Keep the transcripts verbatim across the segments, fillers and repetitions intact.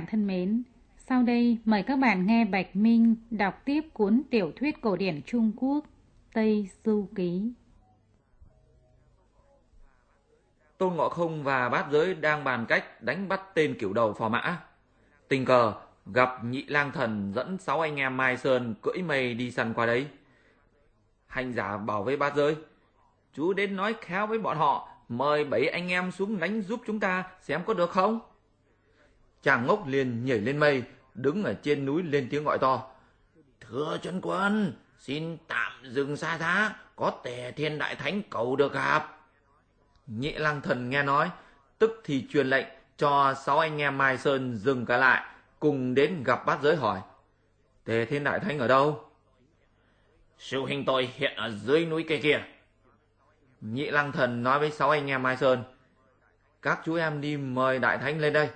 bạn thân mến, sau đây mời các bạn nghe Bạch Minh đọc tiếp cuốn tiểu thuyết cổ điển Trung Quốc Tây Du Ký. Tôn Ngộ Không và Bát Giới đang bàn cách đánh bắt tên cửu đầu phò mã. Tình cờ gặp Nhị Lang Thần dẫn sáu anh em Mai Sơn cưỡi mây đi săn qua đấy. Hành giả bảo với Bát Giới: chú đến nói khéo với bọn họ, mời bảy anh em xuống đánh giúp chúng ta xem có được không. Chàng ngốc liền nhảy lên mây, đứng ở trên núi lên tiếng gọi to: thưa chân quân, xin tạm dừng xa giá, có Tề Thiên Đại Thánh cầu được gặp. Nhị Lang Thần nghe nói, tức thì truyền lệnh cho sáu anh em Mai Sơn dừng cả lại, cùng đến gặp Bát Giới hỏi: Tề Thiên Đại Thánh ở đâu? Sư huynh tôi hiện ở dưới núi cây kia. Nhị Lang Thần nói với sáu anh em Mai Sơn: các chú em đi mời Đại Thánh lên đây.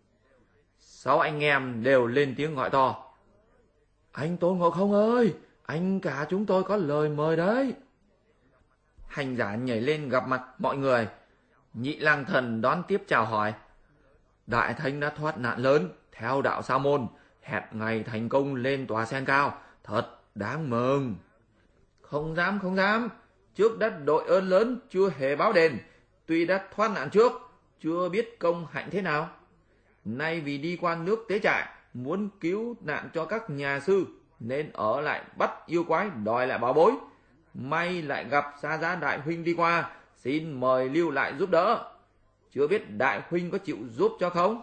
Sáu anh em đều lên tiếng gọi to: anh Tôn Ngộ Không ơi, anh cả chúng tôi có lời mời đấy. Hành giả nhảy lên gặp mặt mọi người. Nhị Lang Thần đón tiếp chào hỏi: Đại Thánh đã thoát nạn lớn, theo đạo Sa Môn, hẹn ngày thành công lên tòa sen cao, thật đáng mừng. Không dám, không dám, trước đã đội ơn lớn chưa hề báo đền, tuy đã thoát nạn trước, chưa biết công hạnh thế nào. Nay vì đi qua nước Tế Trại, muốn cứu nạn cho các nhà sư, nên ở lại bắt yêu quái đòi lại bảo bối. May lại gặp Sa Giá Đại Huynh đi qua, xin mời lưu lại giúp đỡ. Chưa biết Đại Huynh có chịu giúp cho không?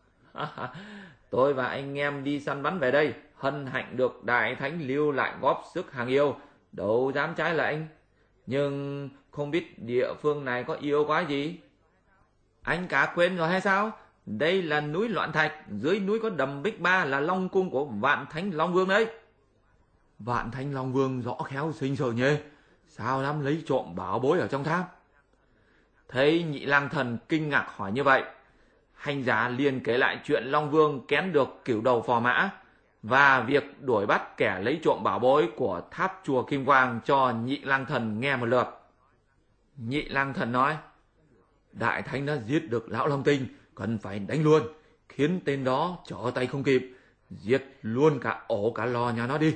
Tôi và anh em đi săn bắn về đây, hân hạnh được Đại Thánh lưu lại góp sức hàng yêu, đâu dám trái lệnh. Nhưng không biết địa phương này có yêu quái gì? Anh cả quên rồi hay sao? Đây là núi Loạn Thạch, dưới núi có đầm Bích Ba là Long Cung của Vạn Thánh Long Vương đấy. Vạn Thánh Long Vương rõ khéo sinh sợ nhê, sao dám lấy trộm bảo bối ở trong tháp? Thấy Nhị Lang Thần kinh ngạc hỏi như vậy, hành giả liền kể lại chuyện Long Vương kén được cửu đầu phò mã và việc đuổi bắt kẻ lấy trộm bảo bối của tháp chùa Kim Quang cho Nhị Lang Thần nghe một lượt. Nhị Lang Thần nói: Đại Thánh đã giết được lão Long Tinh, cần phải đánh luôn, khiến tên đó trở tay không kịp, giết luôn cả ổ cả lò nhà nó đi.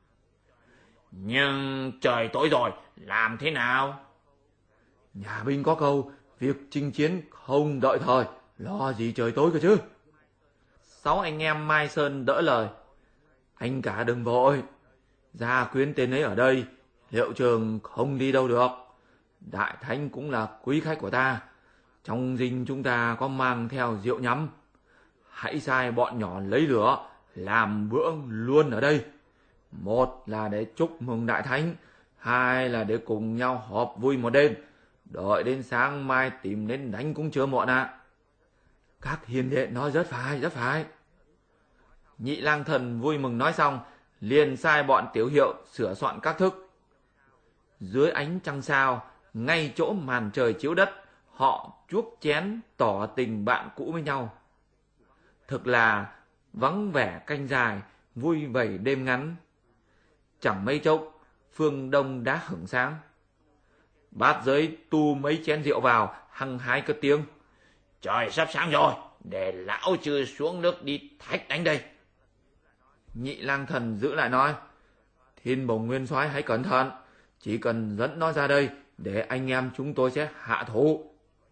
Nhưng trời tối rồi, làm thế nào? Nhà binh có câu, việc chinh chiến không đợi thời, lo gì trời tối cơ chứ. Sáu anh em Mai Sơn đỡ lời: anh cả đừng vội, gia quyến tên ấy ở đây, liệu trường không đi đâu được. Đại Thánh cũng là quý khách của ta, trong dinh chúng ta có mang theo rượu nhắm. Hãy sai bọn nhỏ lấy lửa, làm bữa luôn ở đây. Một là để chúc mừng Đại Thánh, hai là để cùng nhau họp vui một đêm. Đợi đến sáng mai tìm đến đánh cũng chưa muộn ạ. À. Các hiền đệ nói rất phải, rất phải. Nhị Lang Thần vui mừng nói xong, liền sai bọn tiểu hiệu sửa soạn các thức. Dưới ánh trăng sao, ngay chỗ màn trời chiếu đất, họ chuốc chén tỏ tình bạn cũ với nhau. Thực là vắng vẻ canh dài, vui vầy đêm ngắn. Chẳng mấy chốc, phương đông đã hửng sáng. Bát Giới tu mấy chén rượu vào, hăng hái cất tiếng: trời sắp sáng rồi, để lão chư xuống nước đi thách đánh đây. Nhị Lang Thần giữ lại nói: Thiên Bồng Nguyên Soái hãy cẩn thận, chỉ cần dẫn nó ra đây, để anh em chúng tôi sẽ hạ thủ.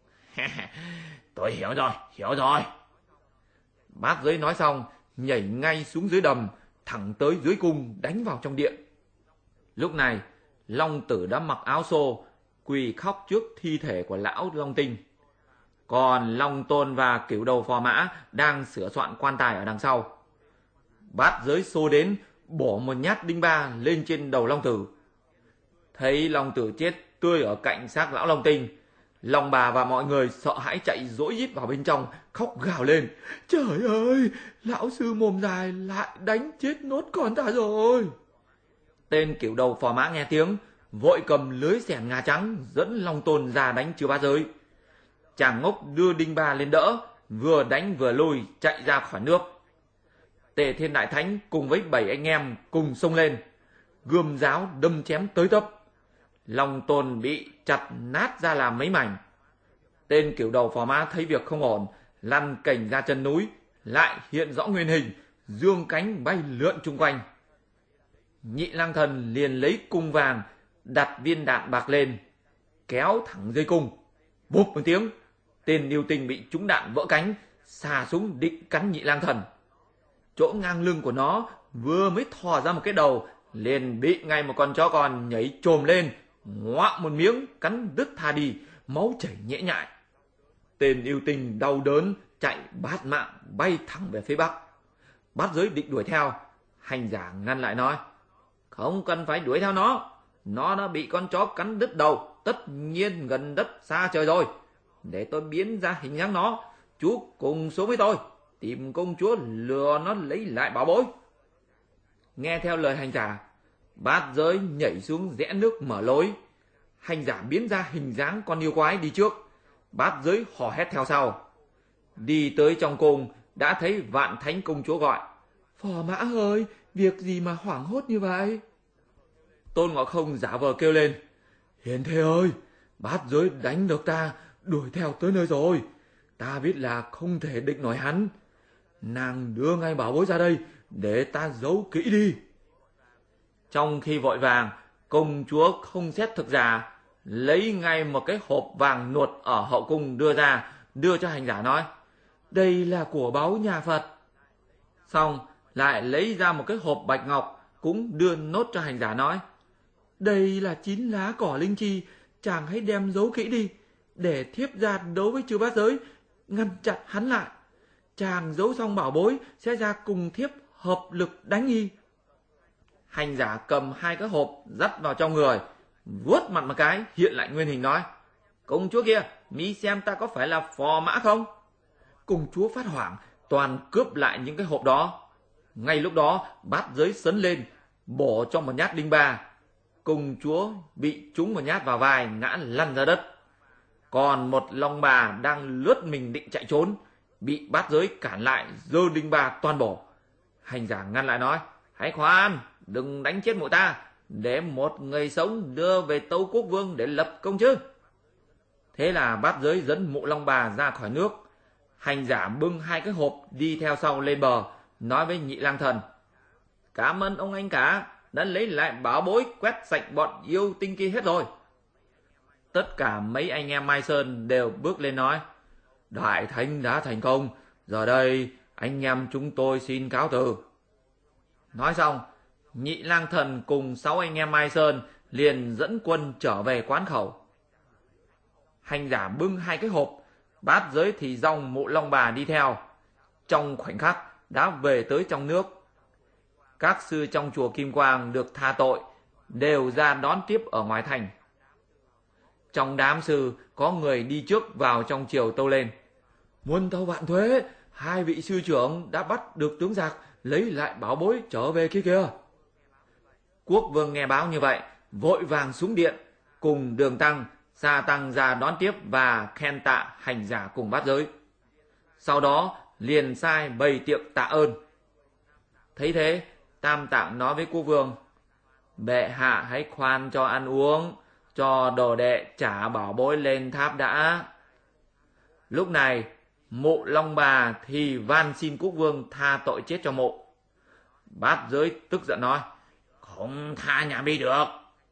Tôi hiểu rồi, hiểu rồi. Bát Giới nói xong, nhảy ngay xuống dưới đầm, thẳng tới dưới cung đánh vào trong điện. Lúc này, Long Tử đã mặc áo xô, quỳ khóc trước thi thể của lão Long Tinh. Còn Long Tôn và cửu đầu phò mã đang sửa soạn quan tài ở đằng sau. Bát Giới xô đến, bổ một nhát đinh ba lên trên đầu Long Tử. Thấy Long Tử chết tươi ở cạnh xác lão Long Tinh, Long Bà và mọi người sợ hãi chạy rối rít vào bên trong, khóc gào lên: trời ơi, lão sư mồm dài lại đánh chết nốt con ta rồi. Tên cửu đầu phò mã nghe tiếng, vội cầm lưới xẻng ngà trắng dẫn Long Tôn ra đánh trừ Bát Giới. Chàng ngốc đưa đinh ba lên đỡ, vừa đánh vừa lùi chạy ra khỏi nước. Tề Thiên Đại Thánh cùng với bảy anh em cùng xông lên, gươm giáo đâm chém tới tấp. Long Tôn bị chặt nát ra làm mấy mảnh. Tên cửu đầu phò mã thấy việc không ổn, lăn cành ra chân núi, lại hiện rõ nguyên hình, dương cánh bay lượn chung quanh. Nhị Lang Thần liền lấy cung vàng đặt viên đạn bạc lên, kéo thẳng dây cung. Bụp một tiếng, tên yêu tinh bị trúng đạn vỡ cánh, xà súng định cắn Nhị Lang Thần. Chỗ ngang lưng của nó vừa mới thò ra một cái đầu, liền bị ngay một con chó con nhảy chồm lên, ngoạm một miếng cắn đứt tha đi, máu chảy nhễ nhại. Tên yêu tinh đau đớn chạy bát mạng bay thẳng về phía bắc. Bát Giới định đuổi theo, hành giả ngăn lại nói: không cần phải đuổi theo nó, nó đã bị con chó cắn đứt đầu, tất nhiên gần đất xa trời rồi. Để tôi biến ra hình dáng nó, chú cùng xuống với tôi tìm công chúa lừa nó lấy lại bảo bối. Nghe theo lời hành giả, Bát Giới nhảy xuống rẽ nước mở lối. Hành giả biến ra hình dáng con yêu quái đi trước, Bát Giới hò hét theo sau. Đi tới trong cung đã thấy Vạn Thánh công chúa gọi: phò mã ơi, việc gì mà hoảng hốt như vậy? Tôn Ngộ Không giả vờ kêu lên: Hiền thê ơi, Bát Giới đánh được ta, đuổi theo tới nơi rồi. Ta biết là không thể địch nổi hắn. Nàng đưa ngay bảo bối ra đây để ta giấu kỹ đi. Trong khi vội vàng, công chúa không xét thực giả, lấy ngay một cái hộp vàng nuột ở hậu cung đưa ra, đưa cho hành giả nói: đây là của báu nhà Phật. Xong lại lấy ra một cái hộp bạch ngọc, cũng đưa nốt cho hành giả nói: đây là chín lá cỏ linh chi, chàng hãy đem giấu kỹ đi, để thiếp ra đấu với chư Bát Giới, ngăn chặn hắn lại. Chàng giấu xong bảo bối sẽ ra cùng thiếp hợp lực đánh y. Hành giả cầm hai cái hộp dắt vào trong người, vuốt mặt một cái hiện lại nguyên hình nói: công chúa kia, mi xem ta có phải là phò mã không? Công chúa phát hoảng, toàn cướp lại những cái hộp đó. Ngay lúc đó Bát Giới sấn lên, bổ cho một nhát đinh ba. Công chúa bị trúng một nhát vào vai, ngã lăn ra đất. Còn một long bà đang lướt mình định chạy trốn, bị Bát Giới cản lại, giơ đinh ba toàn bổ. Hành giả ngăn lại nói: hãy khoan, đừng đánh chết muội ta, để một người sống đưa về Tâu Quốc Vương để lập công chứ. Thế là Bát Giới dẫn Mộ Long Bà ra khỏi nước. Hành giả bưng hai cái hộp đi theo sau lên bờ, nói với Nhị Lang Thần: cảm ơn ông anh cả đã lấy lại bảo bối, quét sạch bọn yêu tinh kia hết rồi. Tất cả mấy anh em Mai Sơn đều bước lên nói: đại thánh đã thành công, giờ đây anh em chúng tôi xin cáo từ. Nói xong, Nhị Lang Thần cùng sáu anh em Mai Sơn liền dẫn quân trở về quán khẩu. Hành giả bưng hai cái hộp, Bát Giới thì dòng Mộ Long Bà đi theo. Trong khoảnh khắc đã về tới trong nước. Các sư trong chùa Kim Quang được tha tội, đều ra đón tiếp ở ngoài thành. Trong đám sư có người đi trước vào trong triều tâu lên: muôn tâu vạn thuế, hai vị sư trưởng đã bắt được tướng giặc, lấy lại bảo bối trở về kia kìa. Quốc vương nghe báo như vậy, vội vàng xuống điện, cùng Đường Tăng, Sa Tăng ra đón tiếp và khen tạ hành giả cùng Bát Giới. Sau đó liền sai bày tiệc tạ ơn. Thấy thế, Tam Tạng nói với quốc vương: bệ hạ hãy khoan cho ăn uống, cho đồ đệ trả bảo bối lên tháp đã. Lúc này Mộ Long Bà thì van xin quốc vương tha tội chết cho mộ. Bát Giới tức giận nói: không tha nhà mi được.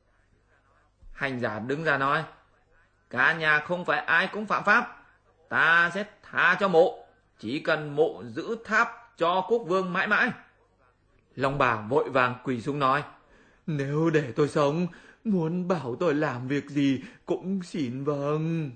Hành giả đứng ra nói: cả nhà không phải ai cũng phạm pháp, ta sẽ tha cho mộ, chỉ cần mộ giữ tháp cho quốc vương mãi mãi. Long Bà vội vàng quỳ xuống nói: nếu để tôi sống, muốn bảo tôi làm việc gì cũng xin vâng.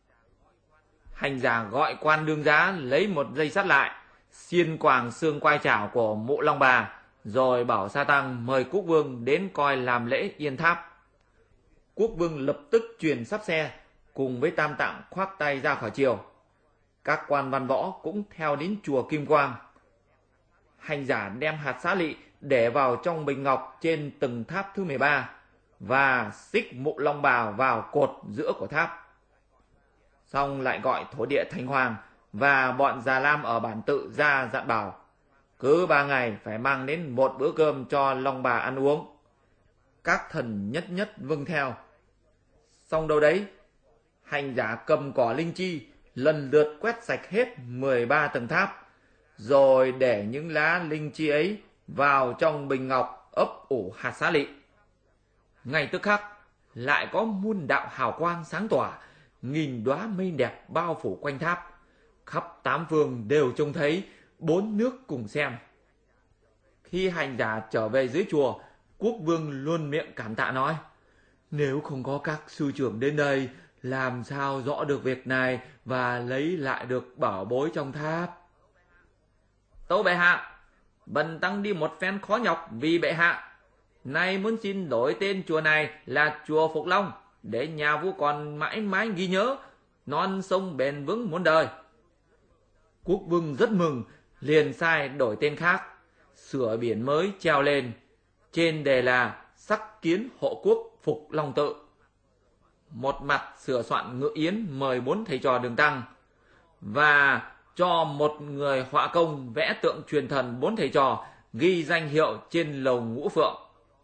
Hành giả gọi quan đương giá lấy một dây sắt lại, xiên quàng xương quai chảo của Mộ Long Bà, rồi bảo Sa Tăng mời quốc vương đến coi làm lễ yên tháp. Quốc vương lập tức truyền sắp xe, cùng với Tam Tạng khoác tay ra khỏi triều. Các quan văn võ cũng theo đến chùa Kim Quang. Hành giả đem hạt xá lị để vào trong bình ngọc trên tầng tháp thứ mười ba và xích Mộ Long Bà vào cột giữa của tháp. Xong lại gọi thổ địa Thành Hoàng và bọn Già Lam ở bản tự ra dặn bảo: cứ ba ngày phải mang đến một bữa cơm cho Long Bà ăn uống. Các thần nhất nhất vâng theo. Xong đâu đấy, hành giả cầm cỏ linh chi lần lượt quét sạch hết mười ba tầng tháp, rồi để những lá linh chi ấy vào trong bình ngọc ấp ủ hạt xá lị. Ngay tức khắc lại có muôn đạo hào quang sáng tỏa, nghìn đóa mây đẹp bao phủ quanh tháp, khắp tám phương đều trông thấy, bốn nước cùng xem. Khi hành giả trở về dưới chùa, Quốc vương luôn miệng cảm tạ nói: nếu không có các sư trưởng đến đây, làm sao rõ được việc này và lấy lại được bảo bối trong tháp. Tâu bệ hạ, bần tăng đi một phen khó nhọc vì bệ hạ, nay muốn xin đổi tên chùa này là chùa Phục Long, để nhà vua còn mãi mãi ghi nhớ, non sông bền vững muôn đời. Quốc vương rất mừng, liền sai đổi tên khác, sửa biển mới treo lên, trên đề là Sắc Kiến Hộ Quốc Phục Long Tự. Một mặt sửa soạn ngự yến mời bốn thầy trò Đường Tăng, và cho một người họa công vẽ tượng truyền thần bốn thầy trò, ghi danh hiệu trên lầu Ngũ Phượng.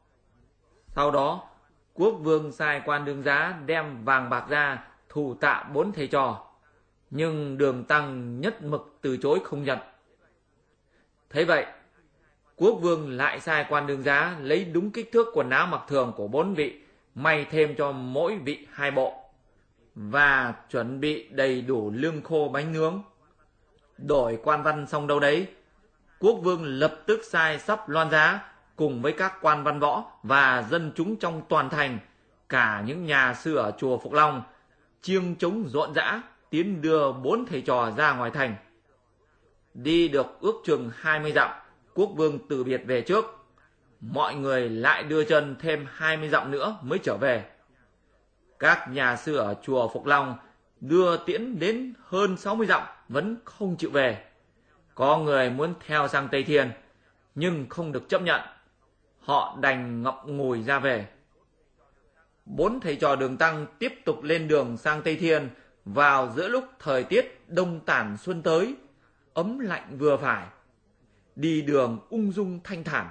Sau đó, quốc vương sai quan đương giá đem vàng bạc ra thù tạ bốn thầy trò, nhưng Đường Tăng nhất mực từ chối không nhận. Thế vậy, quốc vương lại sai quan đương giá lấy đúng kích thước quần áo mặc thường của bốn vị, may thêm cho mỗi vị hai bộ, và chuẩn bị đầy đủ lương khô bánh nướng. Đổi quan văn xong đâu đấy, quốc vương lập tức sai sắp loan giá cùng với các quan văn võ và dân chúng trong toàn thành, cả những nhà sư ở chùa Phục Long, chiêng trống rộn rã tiến đưa bốn thầy trò ra ngoài thành. Đi được ước chừng hai mươi dặm, quốc vương từ biệt về trước. Mọi người lại đưa chân thêm hai mươi dặm nữa mới trở về. Các nhà sư ở chùa Phục Long đưa tiễn đến hơn sáu mươi dặm vẫn không chịu về. Có người muốn theo sang Tây Thiên, nhưng không được chấp nhận. Họ đành ngậm ngùi ra về. Bốn thầy trò Đường Tăng tiếp tục lên đường sang Tây Thiên vào giữa lúc thời tiết đông tản xuân tới, ấm lạnh vừa phải. Đi đường ung dung thanh thản.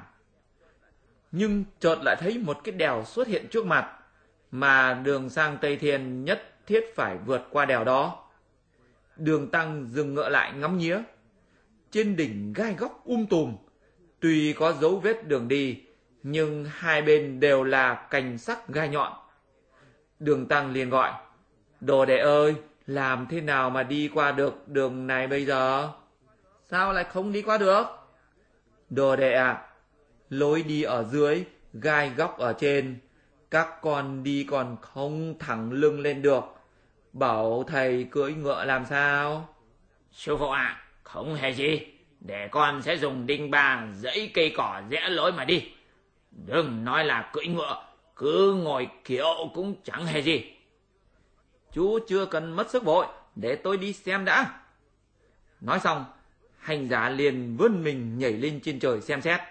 Nhưng chợt lại thấy một cái đèo xuất hiện trước mặt, mà đường sang Tây Thiên nhất thiết phải vượt qua đèo đó. Đường Tăng dừng ngựa lại ngắm nghía. Trên đỉnh gai góc um tùm, tuy có dấu vết đường đi, nhưng hai bên đều là cành sắc gai nhọn. Đường Tăng liền gọi: đồ đệ ơi, làm thế nào mà đi qua được đường này bây giờ? Sao lại không đi qua được? Đồ đệ ạ, à, lối đi ở dưới, gai góc ở trên, các con đi còn không thẳng lưng lên được, bảo thầy cưỡi ngựa làm sao? Sư phụ ạ, à, không hề gì, để con sẽ dùng đinh ba dẫy cây cỏ rẽ lối mà đi. Đừng nói là cưỡi ngựa, cứ ngồi kiệu cũng chẳng hề gì. Chú chưa cần mất sức vội, để tôi đi xem đã. Nói xong, hành giả liền vươn mình nhảy lên trên trời xem xét.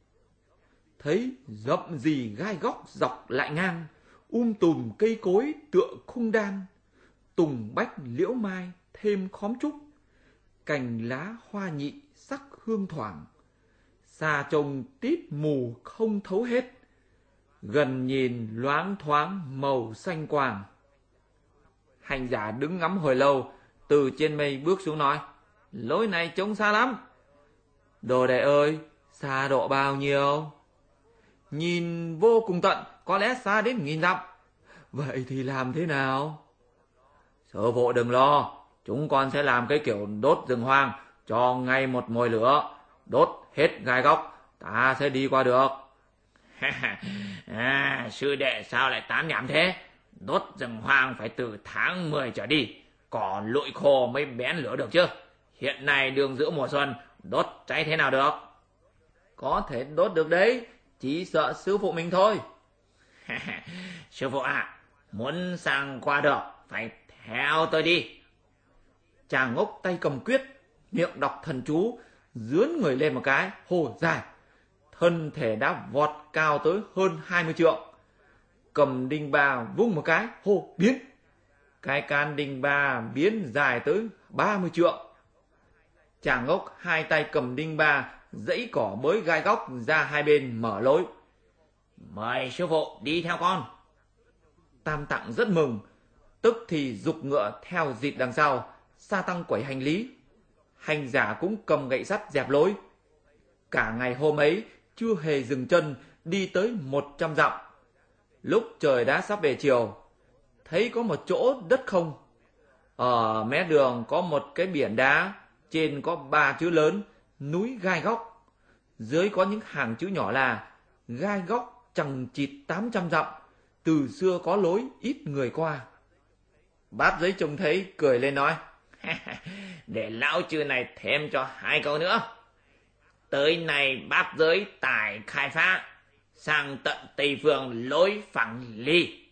Thấy rậm rì gai góc dọc lại ngang, um tùm cây cối tựa khung đan, tùng bách liễu mai thêm khóm trúc, cành lá hoa nhị sắc hương thoảng, xa trông tít mù không thấu hết, gần nhìn loáng thoáng màu xanh quàng. Hành giả đứng ngắm hồi lâu, từ trên mây bước xuống nói: lối này trông xa lắm. Đồ đệ ơi, xa độ bao nhiêu? Nhìn vô cùng tận, có lẽ xa đến nghìn dặm. Vậy thì làm thế nào? Sư phụ đừng lo, chúng con sẽ làm cái kiểu đốt rừng hoang, cho ngay một mồi lửa, đốt hết gai góc, ta sẽ đi qua được. À, sư đệ sao lại tán nhảm thế? Đốt rừng hoang phải từ tháng mười trở đi, cỏ lụi khô mới bén lửa được chứ. Hiện nay đường giữa mùa xuân, đốt cháy thế nào được? Có thể đốt được đấy, chỉ sợ sư phụ mình thôi. Sư phụ ạ, à, muốn sang qua được phải theo tôi đi. Chàng ngốc tay cầm quyết, miệng đọc thần chú, dướn người lên một cái, hô dài. Thân thể đã vọt cao tới hơn hai mươi trượng. Cầm đinh ba vung một cái, hô biến. Cái can đinh ba biến dài tới ba mươi trượng. Chàng ngốc hai tay cầm đinh ba, dãy cỏ bới gai góc ra hai bên mở lối. Mời sư phụ đi theo con. Tam Tạng rất mừng, tức thì giục ngựa theo dịt đằng sau, sa tăng quẩy hành lý. hành giả cũng cầm gậy sắt dẹp lối. Cả ngày hôm ấy chưa hề dừng chân, đi tới một trăm dặm. Lúc trời đã sắp về chiều, thấy có một chỗ đất không. Ở mé đường có một cái biển đá, trên có ba chữ lớn núi Gai Góc. Dưới có những hàng chữ nhỏ là Gai Góc chằng chịt tám trăm dặm, từ xưa có lối ít người qua. Bát Giới trông thấy cười lên nói: Để lão chư này thêm cho hai câu nữa. Tới nay Bát Giới tài khai phá, sang tận Tây Phương lối phẳng ly.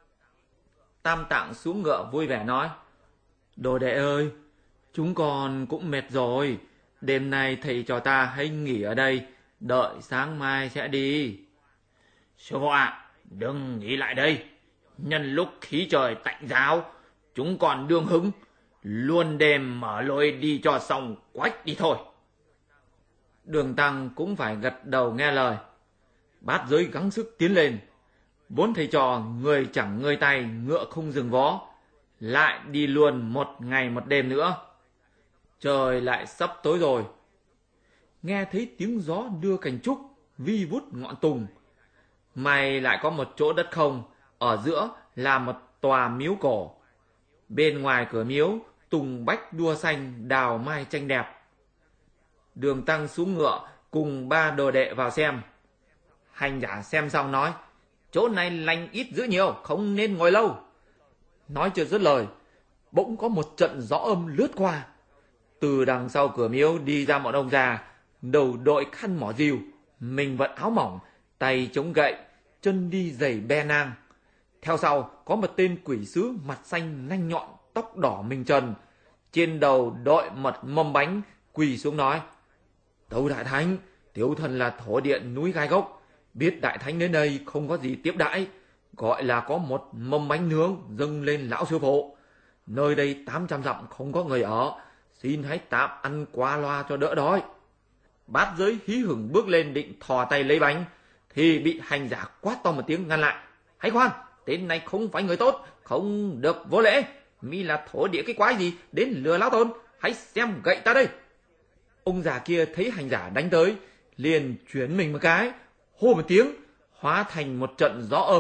Tam Tạng xuống ngựa vui vẻ nói: Đồ đệ ơi, chúng con cũng mệt rồi. Đêm nay thầy trò ta hãy nghỉ ở đây, đợi sáng mai sẽ đi. Sư phụ ạ, đừng nghỉ lại đây. Nhân lúc khí trời tạnh ráo, chúng còn đương hứng, luôn đêm mở lối đi cho xong quách đi thôi. Đường Tăng cũng phải gật đầu nghe lời. Bát Giới gắng sức tiến lên. Bốn thầy trò người chẳng ngơi tay, ngựa không dừng vó, lại đi luôn một ngày một đêm nữa. Trời lại sắp tối rồi. Nghe thấy tiếng gió đưa cành trúc vi vút ngọn tùng. May lại có một chỗ đất không, ở giữa là một tòa miếu cổ. Bên ngoài cửa miếu tùng bách đua xanh, đào mai tranh đẹp. Đường Tăng xuống ngựa cùng ba đồ đệ vào xem. Hành giả xem xong nói: Chỗ này lành ít dữ nhiều, không nên ngồi lâu. Nói chưa dứt lời, bỗng có một trận gió âm lướt qua. Từ đằng sau cửa miếu đi ra một ông già, đầu đội khăn mỏ rìu, mình vận áo mỏng, tay chống gậy, chân đi giày be nang. Theo sau có một tên quỷ sứ mặt xanh nanh nhọn, tóc đỏ mình trần, trên đầu đội một mâm bánh, quỳ xuống nói: Tâu Đại Thánh, tiểu thần là thổ điện núi Gai Góc, biết Đại Thánh đến đây không có gì tiếp đãi, gọi là có một mâm bánh nướng dâng lên lão sư phụ. Nơi đây tám trăm dặm không có người ở, xin hãy tạm ăn qua loa cho đỡ đói. Bát Giới hí hửng bước lên định thò tay lấy bánh, thì bị hành giả quát to một tiếng ngăn lại: Hãy khoan, tên này không phải người tốt, không được vô lễ. Mi là thổ địa cái quái gì đến lừa lão tôn, hãy xem gậy ta đây. Ông già kia thấy hành giả đánh tới, liền chuyển mình một cái, hô một tiếng, hóa thành một trận gió âm